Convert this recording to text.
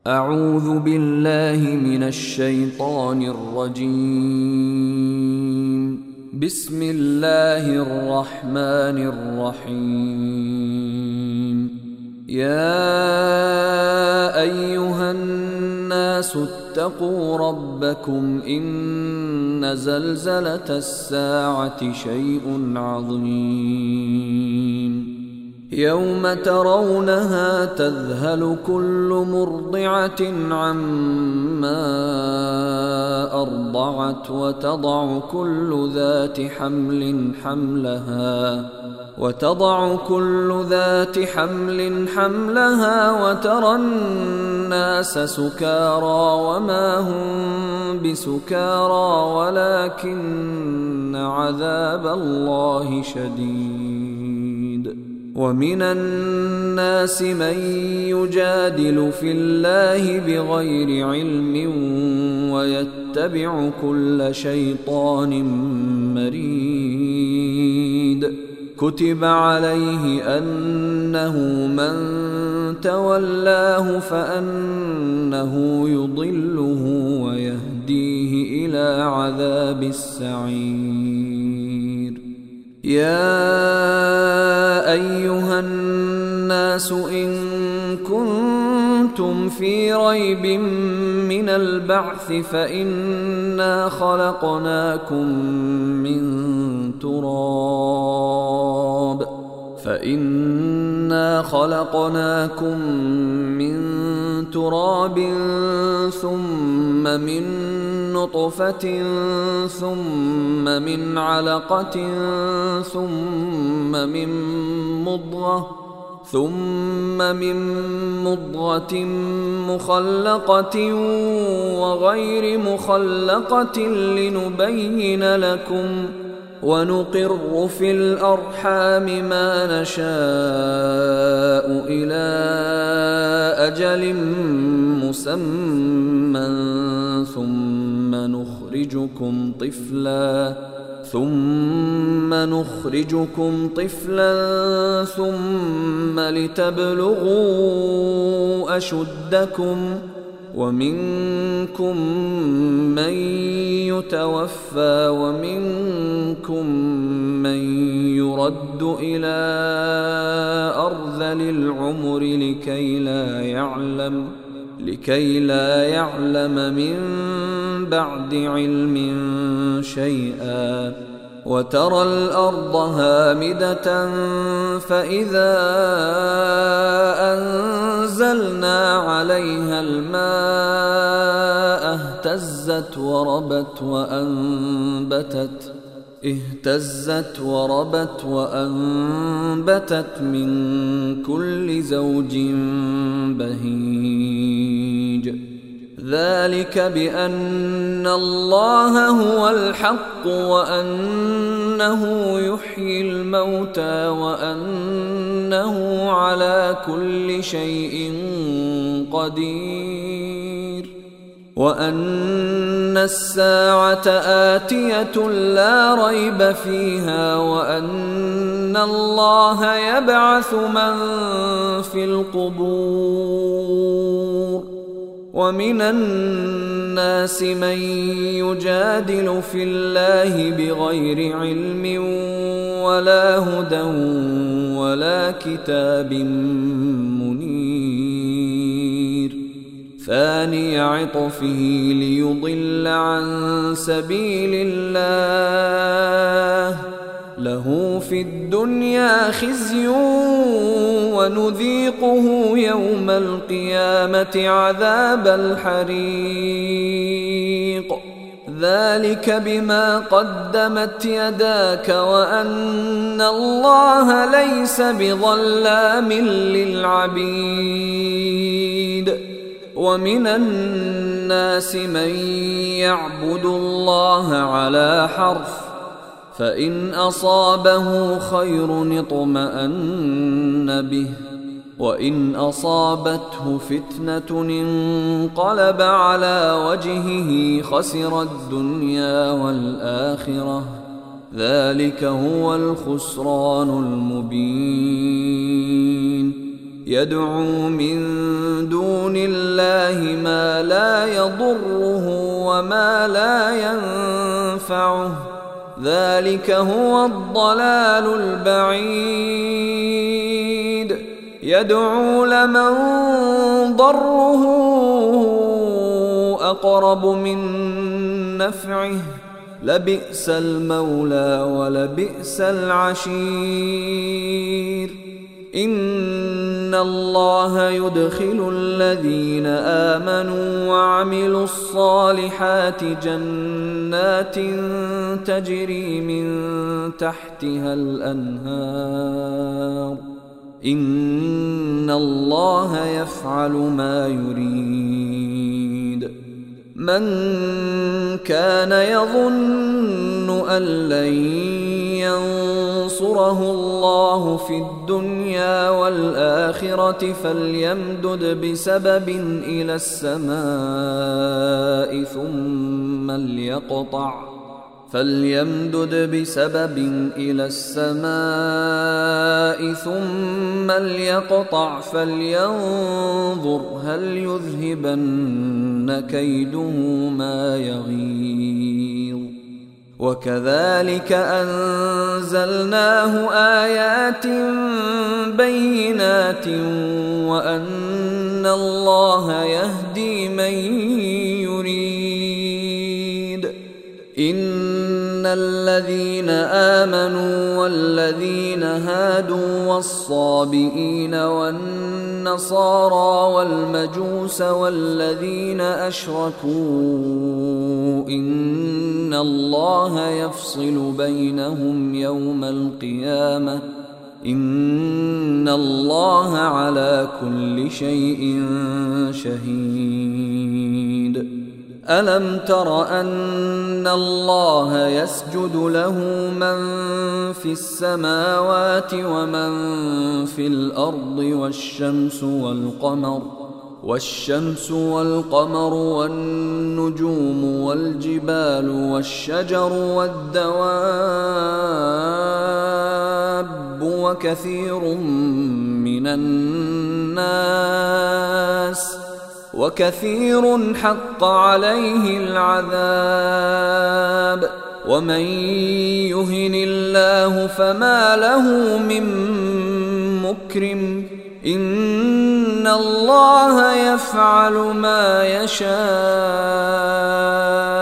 أعوذ بالله من الشيطان الرجيم. بسم الله الرحمن الرحيم. يا أيها الناس اتقوا ربكم إن زلزلة الساعة شيء عظيم يوم ترونها تذهل كل مرضعة عما أرضعت وتضع كل ذات حمل حملها وترى الناس سكارى وما هم بسكارى ولكن عذاب الله شديد. ومن الناس من يجادل في الله بغير علم ويتبع كل شيطان مريد. كتب عليه أنه من تولاه فأنه يضله ويهديه إلى عذاب السعير. يا أيها الناس إن كنتم في ريب من البعث فإنا خلقناكم من تراب ثم من نطفة ثم من علقة ثم من مضغة مخلقة وغير مخلقة لنبين لكم ونقر في الأرحام ما نشاء إلى أجل مسمى ثم نخرجكم طفلا ثم لتبلغوا أشدكم ومنكم من يتوفى ومنكم من يرد إلى أرذل العمر لكي لا يعلم من بعد علم شيئا. وترى الأرض هامدة فإذا أنزلنا عليها الماء اهتزت وربت وأنبتت من كل زوج بهيج. ذلك بأن الله هو الحق وأنه يحيي الموتى وأنه على كل شيء قدير وأن الساعة آتية لا ريب فيها وأن الله يبعث من في القبور. ومن الناس من يجادل في الله بغير علم ولا هدى ولا كتاب منير. ثاني عطفه ليضل عن سبيل الله له في الدنيا خزي ونذيقه يوم القيامة عذاب الحريق. ذلك بما قدمت يداك وأن الله ليس بظلام للعبيد. ومن الناس من يعبد الله على حرف فإن أصابه خير اطمأن به وإن أصابته فتنة انقلب على وجهه خسر الدنيا والآخرة ذلك هو الخسران المبين. يدعو من دون الله الله ما لا يضره وما لا ينفعه، ذلك هو الضلال البعيد. يدعو لمن ضره أقرب من نفعه، لبئس المولى ولبئس العشير. إن الله يدخل الذين آمنوا وعملوا الصالحات جنات تجري من تحتها الأنهار، إن الله يفعل ما يريد. من كان يظن أن لن ينصره الله في الدنيا والآخرة فليمدد بسبب إلى السماء ثم ليقطع فلينظر هل يذهبن كيده ما يغيظ. وكذلك أنزلناه آيات بينات وأن الله يهدي من يريد. إن الذين آمنوا والذين هادوا والصابئين والنصارى والمجوس والذين أشركوا إن الله يفصل بينهم يوم القيامة، إن الله على كل شيء شهيد. ألم تر أن الله يسجد له من في السماوات ومن في الأرض والشمس والقمر والنجوم والجبال والشجر والدواب وكثير حق عليه العذاب. ومن يهن الله فما له من مكرم، إن الله يفعل ما يشاء.